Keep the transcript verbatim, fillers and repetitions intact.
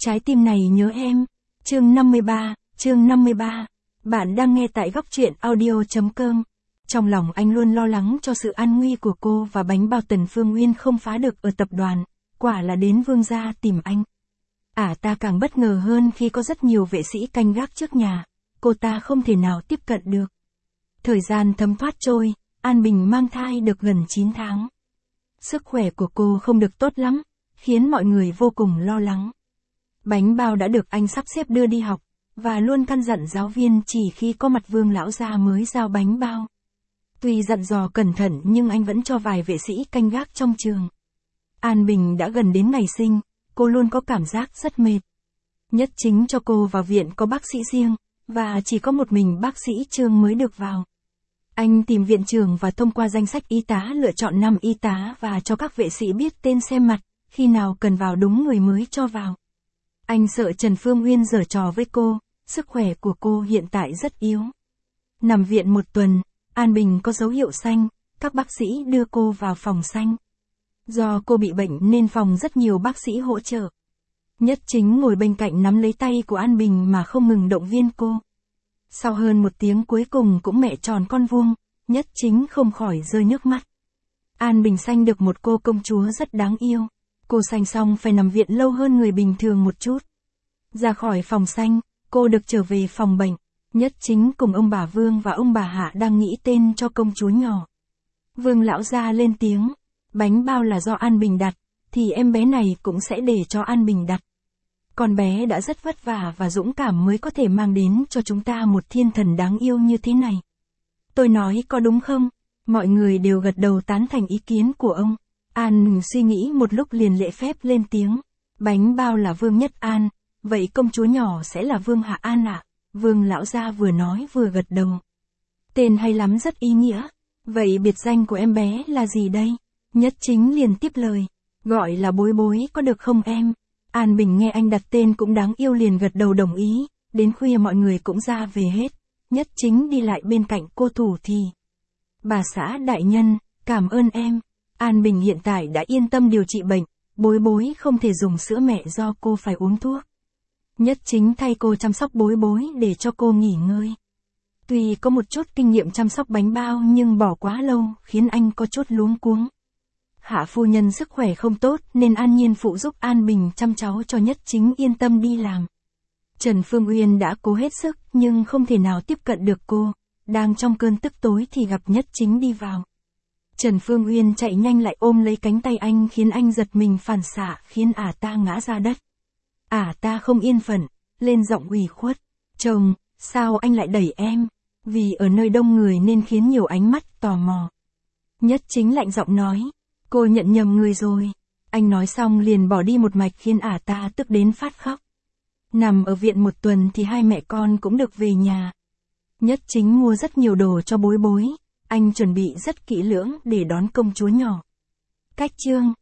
Trái tim này nhớ em. Chương năm mươi ba, chương năm mươi ba. Bạn đang nghe tại góc truyện audio chấm com. Trong lòng anh luôn lo lắng cho sự an nguy của cô và bánh bao Tần Phương Uyên không phá được ở tập đoàn, quả là đến Vương gia tìm anh. À ta càng bất ngờ hơn khi có rất nhiều vệ sĩ canh gác trước nhà, cô ta không thể nào tiếp cận được. Thời gian thấm thoát trôi, An Bình mang thai được gần chín tháng. Sức khỏe của cô không được tốt lắm, khiến mọi người vô cùng lo lắng. Bánh bao đã được anh sắp xếp đưa đi học, và luôn căn dặn giáo viên chỉ khi có mặt Vương lão gia mới giao bánh bao. Tuy dặn dò cẩn thận nhưng anh vẫn cho vài vệ sĩ canh gác trong trường. An Bình đã gần đến ngày sinh, cô luôn có cảm giác rất mệt. Nhất Chính cho cô vào viện có bác sĩ riêng, và chỉ có một mình bác sĩ Trương mới được vào. Anh tìm viện trưởng và thông qua danh sách y tá lựa chọn năm y tá và cho các vệ sĩ biết tên xem mặt, khi nào cần vào đúng người mới cho vào. Anh sợ Trần Phương Uyên giở trò với cô, sức khỏe của cô hiện tại rất yếu. Nằm viện một tuần, An Bình có dấu hiệu xanh, các bác sĩ đưa cô vào phòng xanh. Do cô bị bệnh nên phòng rất nhiều bác sĩ hỗ trợ. Nhất Chính ngồi bên cạnh nắm lấy tay của An Bình mà không ngừng động viên cô. Sau hơn một tiếng cuối cùng cũng mẹ tròn con vuông, Nhất Chính không khỏi rơi nước mắt. An Bình sanh được một cô công chúa rất đáng yêu. Cô sanh xong phải nằm viện lâu hơn người bình thường một chút. Ra khỏi phòng sanh, cô được trở về phòng bệnh. Nhất Chính cùng ông bà Vương và ông bà Hạ đang nghĩ tên cho công chúa nhỏ. Vương lão gia lên tiếng, bánh bao là do An Bình đặt, thì em bé này cũng sẽ để cho An Bình đặt. Con bé đã rất vất vả và dũng cảm mới có thể mang đến cho chúng ta một thiên thần đáng yêu như thế này. Tôi nói có đúng không? Mọi người đều gật đầu tán thành ý kiến của ông. An Bình suy nghĩ một lúc liền lễ phép lên tiếng. Bánh bao là Vương Nhất An, vậy công chúa nhỏ sẽ là Vương Hạ An ạ. À? Vương lão gia vừa nói vừa gật đầu. Tên hay lắm, rất ý nghĩa. Vậy biệt danh của em bé là gì đây? Nhất Chính liền tiếp lời. Gọi là Bối Bối có được không em? An Bình nghe anh đặt tên cũng đáng yêu liền gật đầu đồng ý. Đến khuya mọi người cũng ra về hết. Nhất Chính đi lại bên cạnh cô thủ thì. Bà xã đại nhân, cảm ơn em. An Bình hiện tại đã yên tâm điều trị bệnh, Bối Bối không thể dùng sữa mẹ do cô phải uống thuốc. Nhất Chính thay cô chăm sóc Bối Bối để cho cô nghỉ ngơi. Tuy có một chút kinh nghiệm chăm sóc bánh bao nhưng bỏ quá lâu khiến anh có chút luống cuống. Hạ phu nhân sức khỏe không tốt nên An Nhiên phụ giúp An Bình chăm cháu cho Nhất Chính yên tâm đi làm. Trần Phương Uyên đã cố hết sức nhưng không thể nào tiếp cận được cô, đang trong cơn tức tối thì gặp Nhất Chính đi vào. Trần Phương Uyên chạy nhanh lại ôm lấy cánh tay anh khiến anh giật mình phản xạ khiến ả ta ngã ra đất. Ả ta không yên phận, lên giọng ủy khuất. Chồng, sao anh lại đẩy em? Vì ở nơi đông người nên khiến nhiều ánh mắt tò mò. Nhất Chính lạnh giọng nói. Cô nhận nhầm người rồi. Anh nói xong liền bỏ đi một mạch khiến ả ta tức đến phát khóc. Nằm ở viện một tuần thì hai mẹ con cũng được về nhà. Nhất Chính mua rất nhiều đồ cho Bối Bối. Anh chuẩn bị rất kỹ lưỡng để đón công chúa nhỏ. Cách chương